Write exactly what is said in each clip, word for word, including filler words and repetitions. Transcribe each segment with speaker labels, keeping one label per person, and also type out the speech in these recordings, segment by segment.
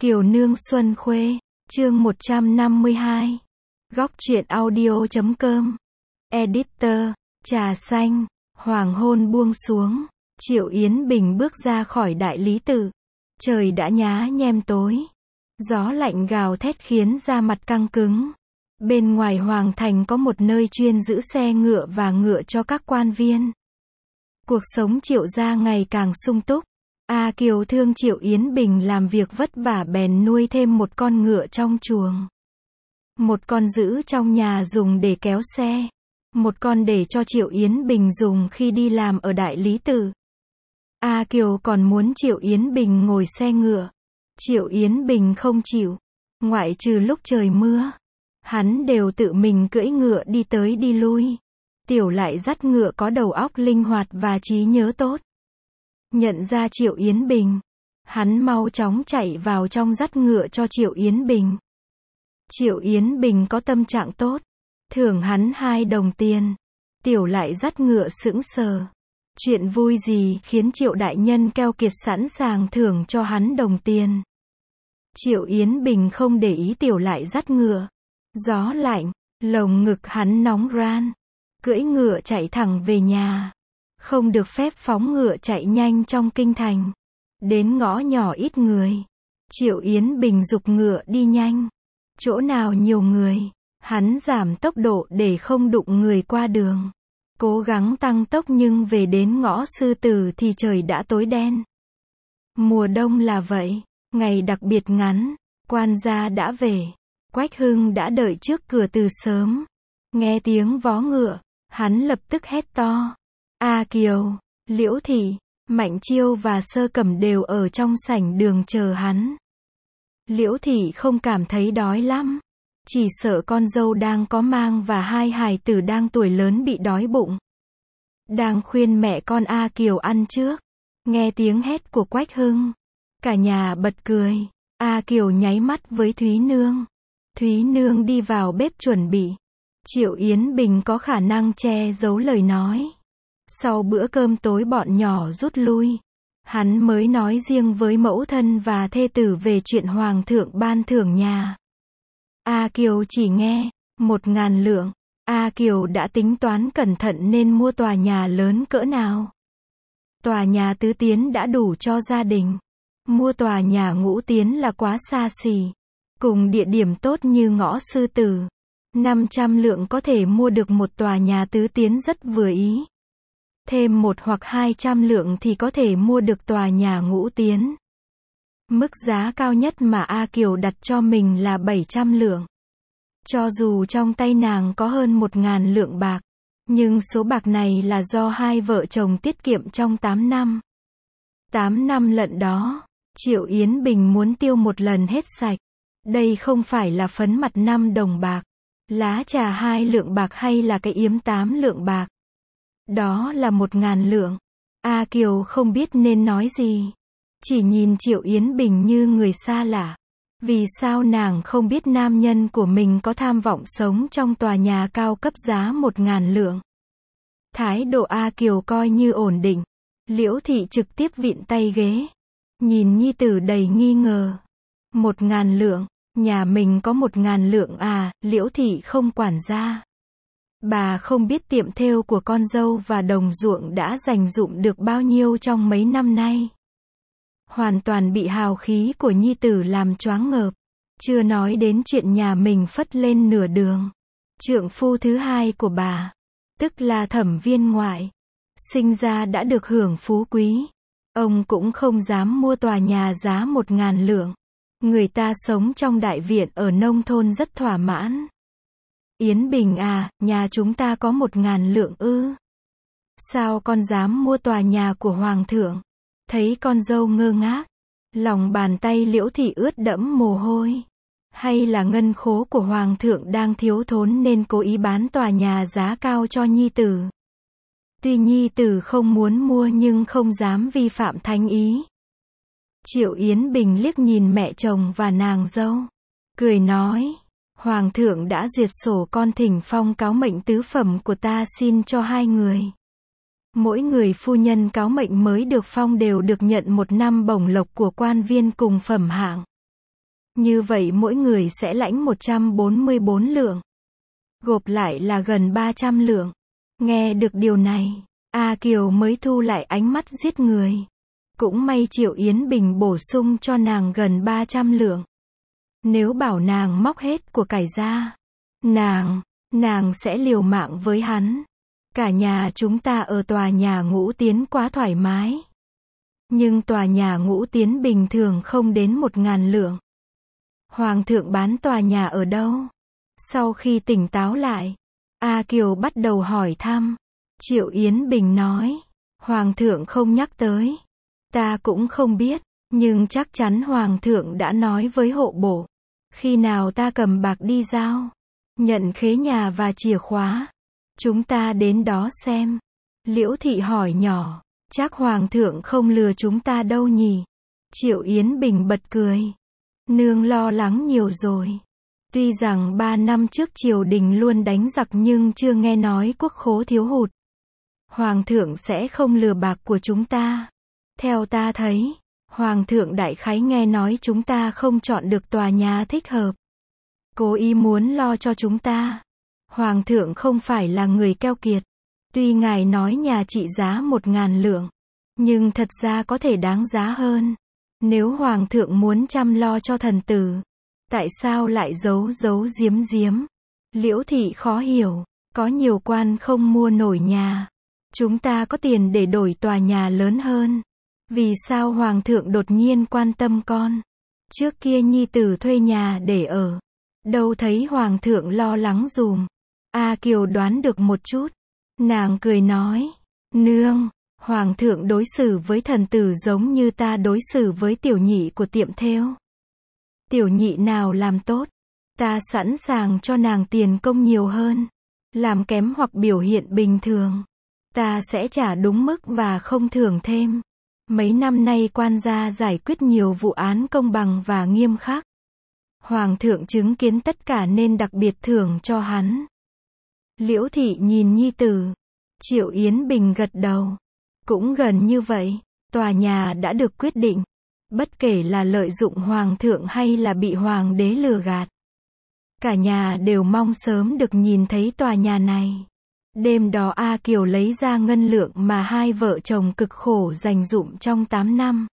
Speaker 1: Kiều Nương Xuân Khuê, chương một trăm năm mươi hai. Góc truyện audio chấm com. Editor, trà xanh, hoàng hôn buông xuống, Triệu Yến Bình bước ra khỏi đại lý tự. Trời đã nhá nhem tối. Gió lạnh gào thét khiến da mặt căng cứng. Bên ngoài hoàng thành có một nơi chuyên giữ xe ngựa và ngựa cho các quan viên. Cuộc sống Triệu gia ngày càng sung túc. A Kiều thương Triệu Yến Bình làm việc vất vả bèn nuôi thêm một con ngựa trong chuồng. Một con giữ trong nhà dùng để kéo xe. Một con để cho Triệu Yến Bình dùng khi đi làm ở đại lý tự. A Kiều còn muốn Triệu Yến Bình ngồi xe ngựa. Triệu Yến Bình không chịu. Ngoại trừ lúc trời mưa, hắn đều tự mình cưỡi ngựa đi tới đi lui. Tiểu lại dắt ngựa có đầu óc linh hoạt và trí nhớ tốt. Nhận ra Triệu Yến Bình, hắn mau chóng chạy vào trong dắt ngựa cho Triệu Yến Bình. Triệu Yến Bình có tâm trạng tốt, thưởng hắn hai đồng tiền. Tiểu lại dắt ngựa sững sờ. Chuyện vui gì khiến Triệu đại nhân keo kiệt sẵn sàng thưởng cho hắn đồng tiền. Triệu Yến Bình không để ý tiểu lại dắt ngựa. Gió lạnh, lồng ngực hắn nóng ran. Cưỡi ngựa chạy thẳng về nhà. Không được phép phóng ngựa chạy nhanh trong kinh thành. Đến ngõ nhỏ ít người, Triệu Yến Bình giục ngựa đi nhanh. Chỗ nào nhiều người, hắn giảm tốc độ để không đụng người qua đường. Cố gắng tăng tốc nhưng về đến ngõ Sư Tử thì trời đã tối đen. Mùa đông là vậy, ngày đặc biệt ngắn, quan gia đã về. Quách Hưng đã đợi trước cửa từ sớm. Nghe tiếng vó ngựa, hắn lập tức hét to. A Kiều, Liễu Thị, Mạnh Chiêu và Sơ Cẩm đều ở trong sảnh đường chờ hắn. Liễu Thị không cảm thấy đói lắm, chỉ sợ con dâu đang có mang và hai hài tử đang tuổi lớn bị đói bụng. Đang khuyên mẹ con A Kiều ăn trước, nghe tiếng hét của Quách Hưng, cả nhà bật cười. A Kiều nháy mắt với Thúy Nương. Thúy Nương đi vào bếp chuẩn bị. Triệu Yến Bình có khả năng che giấu lời nói. Sau bữa cơm tối bọn nhỏ rút lui, hắn mới nói riêng với mẫu thân và thê tử về chuyện hoàng thượng ban thưởng nhà. A Kiều chỉ nghe, một ngàn lượng. A Kiều đã tính toán cẩn thận nên mua tòa nhà lớn cỡ nào. Tòa nhà tứ tiến đã đủ cho gia đình. Mua tòa nhà ngũ tiến là quá xa xỉ. Cùng địa điểm tốt như ngõ Sư Tử, năm trăm lượng có thể mua được một tòa nhà tứ tiến rất vừa ý. Thêm một hoặc hai trăm lượng thì có thể mua được tòa nhà ngũ tiến. Mức giá cao nhất mà A Kiều đặt cho mình là bảy trăm lượng. Cho dù trong tay nàng có hơn một ngàn lượng bạc, nhưng số bạc này là do hai vợ chồng tiết kiệm trong tám năm. tám năm lận đó, Triệu Yến Bình muốn tiêu một lần hết sạch. Đây không phải là phấn mặt năm đồng bạc, lá trà hai lượng bạc hay là cái yếm tám lượng bạc. Đó là một ngàn lượng. A Kiều không biết nên nói gì. Chỉ nhìn Triệu Yến Bình như người xa lạ. Vì sao nàng không biết nam nhân của mình có tham vọng sống trong tòa nhà cao cấp giá một ngàn lượng. Thái độ A Kiều coi như ổn định. Liễu Thị trực tiếp vịn tay ghế. Nhìn nhi tử đầy nghi ngờ. Một ngàn lượng, nhà mình có một ngàn lượng à, Liễu Thị không quản gia. Bà không biết tiệm thêu của con dâu và đồng ruộng đã dành dụm được bao nhiêu trong mấy năm nay. Hoàn toàn bị hào khí của nhi tử làm choáng ngợp. Chưa nói đến chuyện nhà mình phất lên nửa đường. Trượng phu thứ hai của bà, tức là Thẩm Viên Ngoại, sinh ra đã được hưởng phú quý. Ông cũng không dám mua tòa nhà giá một ngàn lượng. Người ta sống trong đại viện ở nông thôn rất thỏa mãn. Yến Bình à, nhà chúng ta có một ngàn lượng ư? Sao con dám mua tòa nhà của hoàng thượng? Thấy con dâu ngơ ngác, lòng bàn tay Liễu Thị ướt đẫm mồ hôi. Hay là ngân khố của hoàng thượng đang thiếu thốn nên cố ý bán tòa nhà giá cao cho nhi tử? Tuy nhi tử không muốn mua nhưng không dám vi phạm thánh ý. Triệu Yến Bình liếc nhìn mẹ chồng và nàng dâu, cười nói. Hoàng thượng đã duyệt sổ con thỉnh phong cáo mệnh tứ phẩm của ta xin cho hai người. Mỗi người phu nhân cáo mệnh mới được phong đều được nhận một năm bổng lộc của quan viên cùng phẩm hạng. Như vậy mỗi người sẽ lãnh một trăm bốn mươi bốn lượng. Gộp lại là gần ba trăm lượng. Nghe được điều này, A Kiều mới thu lại ánh mắt giết người. Cũng may Triệu Yến Bình bổ sung cho nàng gần ba trăm lượng. Nếu bảo nàng móc hết của cải ra, nàng, nàng sẽ liều mạng với hắn. Cả nhà chúng ta ở tòa nhà Ngũ Tiến quá thoải mái. Nhưng tòa nhà Ngũ Tiến bình thường không đến một ngàn lượng. Hoàng thượng bán tòa nhà ở đâu? Sau khi tỉnh táo lại, A Kiều bắt đầu hỏi thăm. Triệu Yến Bình nói, Hoàng thượng không nhắc tới. Ta cũng không biết, nhưng chắc chắn Hoàng thượng đã nói với hộ bộ. Khi nào ta cầm bạc đi giao, nhận khế nhà và chìa khóa, chúng ta đến đó xem. Liễu Thị hỏi nhỏ, chắc Hoàng thượng không lừa chúng ta đâu nhỉ? Triệu Yến Bình bật cười. Nương lo lắng nhiều rồi. Tuy rằng ba năm trước triều đình luôn đánh giặc nhưng chưa nghe nói quốc khố thiếu hụt. Hoàng thượng sẽ không lừa bạc của chúng ta. Theo ta thấy, Hoàng thượng đại khái nghe nói chúng ta không chọn được tòa nhà thích hợp. Cố ý muốn lo cho chúng ta. Hoàng thượng không phải là người keo kiệt. Tuy ngài nói nhà trị giá một ngàn lượng, nhưng thật ra có thể đáng giá hơn. Nếu Hoàng thượng muốn chăm lo cho thần tử, tại sao lại giấu giấu giếm giếm? Liễu Thị khó hiểu, có nhiều quan không mua nổi nhà. Chúng ta có tiền để đổi tòa nhà lớn hơn. Vì sao Hoàng thượng đột nhiên quan tâm con? Trước kia nhi tử thuê nhà để ở. Đâu thấy Hoàng thượng lo lắng dùm. A Kiều đoán được một chút. Nàng cười nói, nương, Hoàng thượng đối xử với thần tử giống như ta đối xử với tiểu nhị của tiệm thêu. Tiểu nhị nào làm tốt, ta sẵn sàng cho nàng tiền công nhiều hơn. Làm kém hoặc biểu hiện bình thường, ta sẽ trả đúng mức và không thưởng thêm. Mấy năm nay quan gia giải quyết nhiều vụ án công bằng và nghiêm khắc. Hoàng thượng chứng kiến tất cả nên đặc biệt thưởng cho hắn. Liễu Thị nhìn nhi tử. Triệu Yến Bình gật đầu. Cũng gần như vậy, tòa nhà đã được quyết định. Bất kể là lợi dụng Hoàng thượng hay là bị Hoàng đế lừa gạt. Cả nhà đều mong sớm được nhìn thấy tòa nhà này. Đêm đó A Kiều lấy ra ngân lượng mà hai vợ chồng cực khổ dành dụm trong tám năm.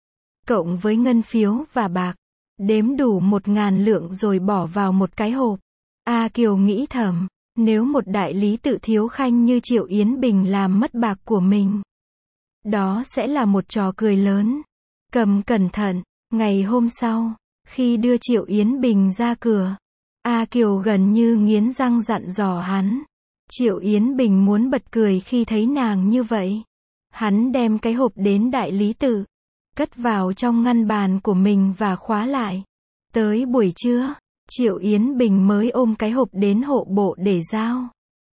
Speaker 1: Cộng với ngân phiếu và bạc, đếm đủ một ngàn lượng rồi bỏ vào một cái hộp. A Kiều nghĩ thầm, nếu một đại lý tự thiếu khanh như Triệu Yến Bình làm mất bạc của mình, đó sẽ là một trò cười lớn. Cầm cẩn thận, ngày hôm sau, khi đưa Triệu Yến Bình ra cửa, A Kiều gần như nghiến răng dặn dò hắn. Triệu Yến Bình muốn bật cười khi thấy nàng như vậy. Hắn đem cái hộp đến đại lý tự, cất vào trong ngăn bàn của mình và khóa lại. Tới buổi trưa, Triệu Yến Bình mới ôm cái hộp đến hộ bộ để giao.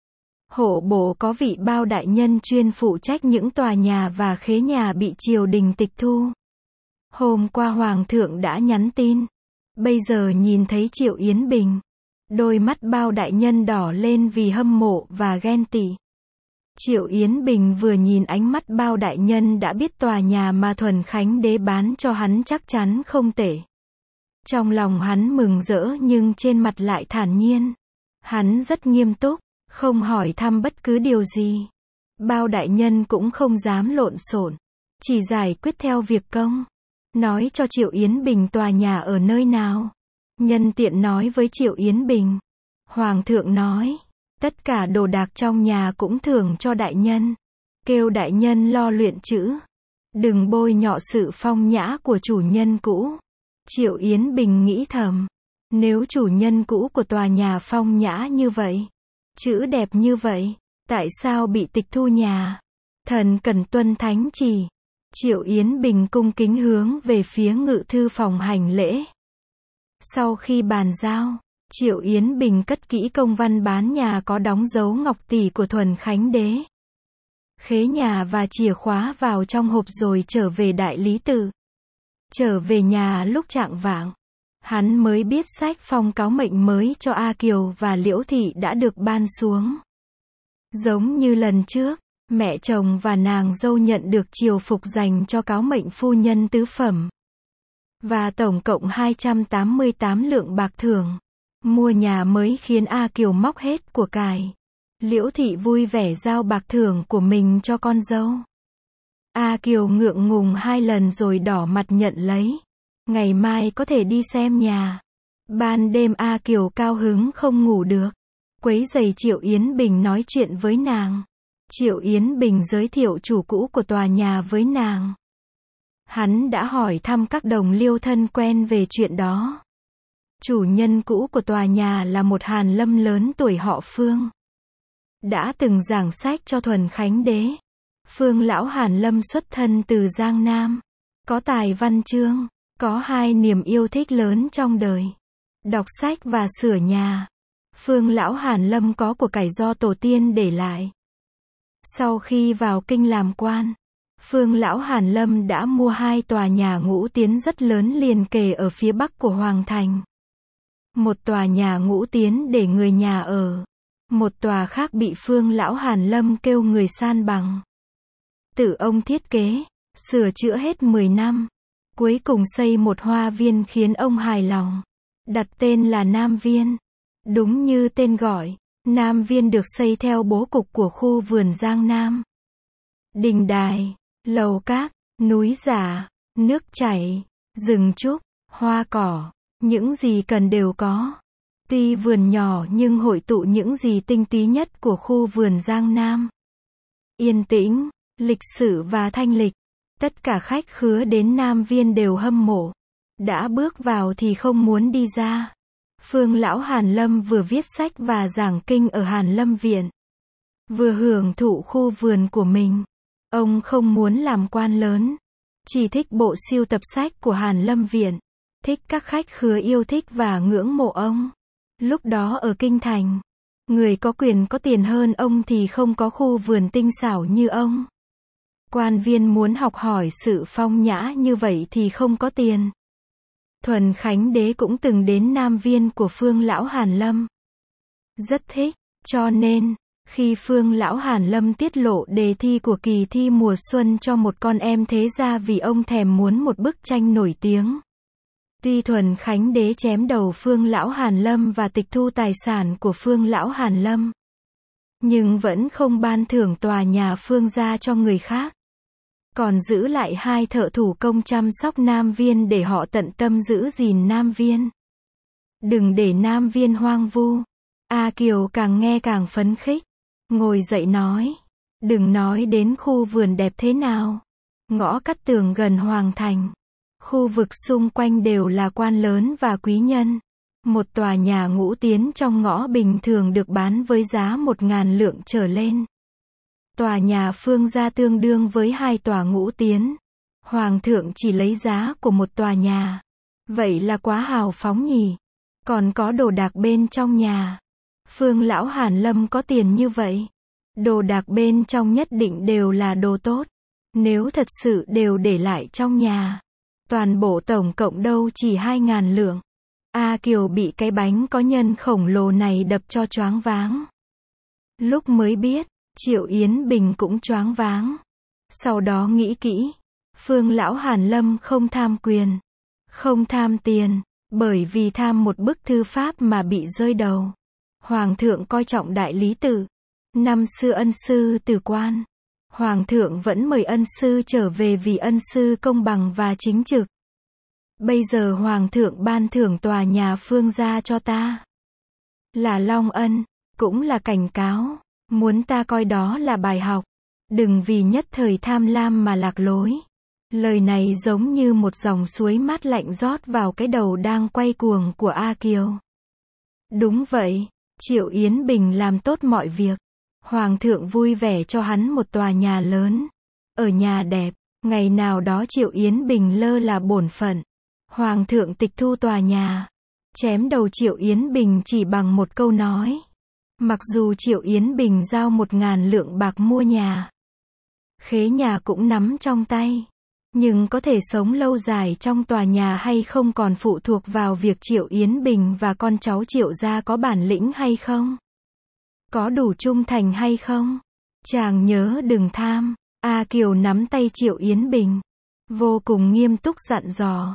Speaker 1: Hộ bộ có vị bao đại nhân chuyên phụ trách những tòa nhà và khế nhà bị triều đình tịch thu. Hôm qua Hoàng thượng đã nhắn tin. Bây giờ nhìn thấy Triệu Yến Bình, đôi mắt bao đại nhân đỏ lên vì hâm mộ và ghen tị. Triệu Yến Bình vừa nhìn ánh mắt bao đại nhân đã biết tòa nhà mà Thuần Khánh đế bán cho hắn chắc chắn không tệ. Trong lòng hắn mừng rỡ nhưng trên mặt lại thản nhiên. Hắn rất nghiêm túc, không hỏi thăm bất cứ điều gì. Bao đại nhân cũng không dám lộn xộn, chỉ giải quyết theo việc công. Nói cho Triệu Yến Bình tòa nhà ở nơi nào. Nhân tiện nói với Triệu Yến Bình. Hoàng thượng nói, tất cả đồ đạc trong nhà cũng thưởng cho đại nhân. Kêu đại nhân lo luyện chữ. Đừng bôi nhọ sự phong nhã của chủ nhân cũ. Triệu Yến Bình nghĩ thầm, nếu chủ nhân cũ của tòa nhà phong nhã như vậy, chữ đẹp như vậy, tại sao bị tịch thu nhà? Thần cần tuân thánh chỉ. Triệu Yến Bình cung kính hướng về phía ngự thư phòng hành lễ. Sau khi bàn giao, Triệu Yến Bình cất kỹ công văn bán nhà có đóng dấu ngọc tỷ của Thuần Khánh đế. Khế nhà và chìa khóa vào trong hộp rồi trở về đại lý tự. Trở về nhà lúc chạng vạng, hắn mới biết sách phong cáo mệnh mới cho A Kiều và Liễu Thị đã được ban xuống. Giống như lần trước, mẹ chồng và nàng dâu nhận được triều phục dành cho cáo mệnh phu nhân tứ phẩm. và tổng cộng hai trăm tám mươi tám lượng bạc thưởng. Mua nhà mới khiến A Kiều móc hết của cải. Liễu Thị vui vẻ giao bạc thưởng của mình cho con dâu. A Kiều ngượng ngùng hai lần rồi đỏ mặt nhận lấy. Ngày mai có thể đi xem nhà. Ban đêm A Kiều cao hứng không ngủ được. Quấy rầy Triệu Yến Bình nói chuyện với nàng. Triệu Yến Bình giới thiệu chủ cũ của tòa nhà với nàng. Hắn đã hỏi thăm các đồng liêu thân quen về chuyện đó. Chủ nhân cũ của tòa nhà là một hàn lâm lớn tuổi họ Phương. Đã từng giảng sách cho Thuần Khánh Đế. Phương lão hàn lâm xuất thân từ Giang Nam. Có tài văn chương. Có hai niềm yêu thích lớn trong đời. Đọc sách và sửa nhà. Phương lão hàn lâm có của cải do tổ tiên để lại. Sau khi vào kinh làm quan, Phương lão hàn lâm đã mua hai tòa nhà ngũ tiến rất lớn liền kề ở phía bắc của Hoàng Thành. Một tòa nhà ngũ tiến để người nhà ở. Một tòa khác bị Phương lão hàn lâm kêu người san bằng. Tự ông thiết kế, sửa chữa hết mười năm. Cuối cùng xây một hoa viên khiến ông hài lòng. Đặt tên là Nam Viên. Đúng như tên gọi, Nam Viên được xây theo bố cục của khu vườn Giang Nam. Đình đài, lầu các, núi giả, nước chảy, rừng trúc, hoa cỏ, những gì cần đều có. Tuy vườn nhỏ nhưng hội tụ những gì tinh túy nhất của khu vườn Giang Nam. Yên tĩnh, lịch sự và thanh lịch. Tất cả khách khứa đến Nam Viên đều hâm mộ. Đã bước vào thì không muốn đi ra. Phương lão hàn lâm vừa viết sách và giảng kinh ở Hàn Lâm Viện. Vừa hưởng thụ khu vườn của mình. Ông không muốn làm quan lớn. Chỉ thích bộ sưu tập sách của Hàn Lâm Viện. Thích các khách khứa yêu thích và ngưỡng mộ ông. Lúc đó ở Kinh Thành, người có quyền có tiền hơn ông thì không có khu vườn tinh xảo như ông. Quan viên muốn học hỏi sự phong nhã như vậy thì không có tiền. Thuần Khánh Đế cũng từng đến Nam Viên của Phương lão hàn lâm. Rất thích, cho nên, khi Phương lão hàn lâm tiết lộ đề thi của kỳ thi mùa xuân cho một con em thế gia vì ông thèm muốn một bức tranh nổi tiếng. Tuy Thuần Khánh Đế chém đầu Phương lão hàn lâm và tịch thu tài sản của Phương lão hàn lâm, nhưng vẫn không ban thưởng tòa nhà Phương gia cho người khác. Còn giữ lại hai thợ thủ công chăm sóc Nam Viên để họ tận tâm giữ gìn Nam Viên. Đừng để Nam Viên hoang vu. A Kiều càng nghe càng phấn khích. Ngồi dậy nói. Đừng nói đến khu vườn đẹp thế nào. Ngõ Cát Tường gần Hoàng Thành. Khu vực xung quanh đều là quan lớn và quý nhân. Một tòa nhà ngũ tiến trong ngõ bình thường được bán với giá một ngàn lượng trở lên. Tòa nhà Phương gia tương đương với hai tòa ngũ tiến. Hoàng thượng chỉ lấy giá của một tòa nhà. Vậy là quá hào phóng nhỉ. Còn có đồ đạc bên trong nhà. Phương lão hàn lâm có tiền như vậy. Đồ đạc bên trong nhất định đều là đồ tốt. Nếu thật sự đều để lại trong nhà. Toàn bộ tổng cộng đâu chỉ hai ngàn lượng. A Kiều bị cái bánh có nhân khổng lồ này đập cho choáng váng. Lúc mới biết, Triệu Yến Bình cũng choáng váng. Sau đó nghĩ kỹ. Phương lão hàn lâm không tham quyền. Không tham tiền. Bởi vì tham một bức thư pháp mà bị rơi đầu. Hoàng thượng coi trọng đại lý tự. Năm xưa ân sư từ quan. Hoàng thượng vẫn mời ân sư trở về vì ân sư công bằng và chính trực. Bây giờ Hoàng thượng ban thưởng tòa nhà Phương gia cho ta. Là long ân, cũng là cảnh cáo. Muốn ta coi đó là bài học. Đừng vì nhất thời tham lam mà lạc lối. Lời này giống như một dòng suối mát lạnh rót vào cái đầu đang quay cuồng của A Kiều. Đúng vậy, Triệu Yến Bình làm tốt mọi việc. Hoàng thượng vui vẻ cho hắn một tòa nhà lớn. Ở nhà đẹp, ngày nào đó Triệu Yến Bình lơ là bổn phận. Hoàng thượng tịch thu tòa nhà. Chém đầu Triệu Yến Bình chỉ bằng một câu nói. Mặc dù Triệu Yến Bình giao một ngàn lượng bạc mua nhà. Khế nhà cũng nắm trong tay. Nhưng có thể sống lâu dài trong tòa nhà hay không còn phụ thuộc vào việc Triệu Yến Bình và con cháu Triệu gia có bản lĩnh hay không. Có đủ trung thành hay không. Chàng nhớ đừng tham. A Kiều nắm tay Triệu Yến Bình. Vô cùng nghiêm túc dặn dò.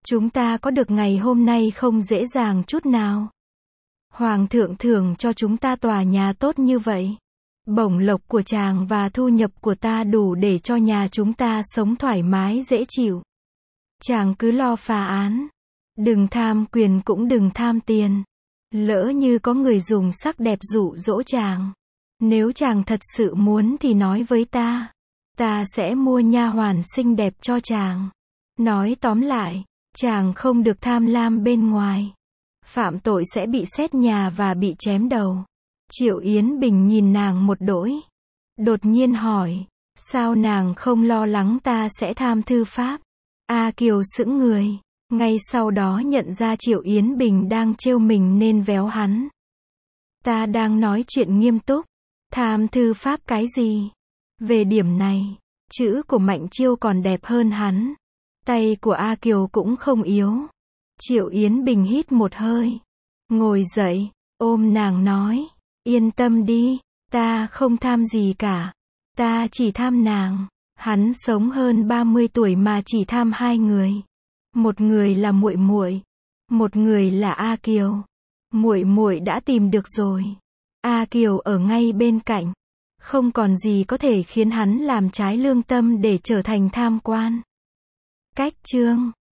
Speaker 1: Chúng ta có được ngày hôm nay không dễ dàng chút nào. Hoàng thượng thưởng cho chúng ta tòa nhà tốt như vậy. Bổng lộc của chàng và thu nhập của ta đủ để cho nhà chúng ta sống thoải mái dễ chịu. Chàng cứ lo phá án. Đừng tham quyền cũng đừng tham tiền. Lỡ như có người dùng sắc đẹp dụ dỗ chàng. Nếu chàng thật sự muốn thì nói với ta. Ta sẽ mua nha hoàn xinh đẹp cho chàng. Nói tóm lại, chàng không được tham lam bên ngoài. Phạm tội sẽ bị xét nhà và bị chém đầu. Triệu Yến Bình nhìn nàng một đỗi. Đột nhiên hỏi, sao nàng không lo lắng ta sẽ tham thư pháp? A Kiều sững người. Ngay sau đó nhận ra Triệu Yến Bình đang trêu mình nên véo hắn. Ta đang nói chuyện nghiêm túc. Tham thư pháp cái gì? Về điểm này, chữ của Mạnh Chiêu còn đẹp hơn hắn. Tay của A Kiều cũng không yếu. Triệu Yến Bình hít một hơi. Ngồi dậy, ôm nàng nói. Yên tâm đi, ta không tham gì cả. Ta chỉ tham nàng. Hắn sống hơn ba mươi tuổi mà chỉ tham hai người. Một người là muội muội, một người là A Kiều. Muội muội đã tìm được rồi. A Kiều ở ngay bên cạnh. Không còn gì có thể khiến hắn làm trái lương tâm để trở thành tham quan. Cách chương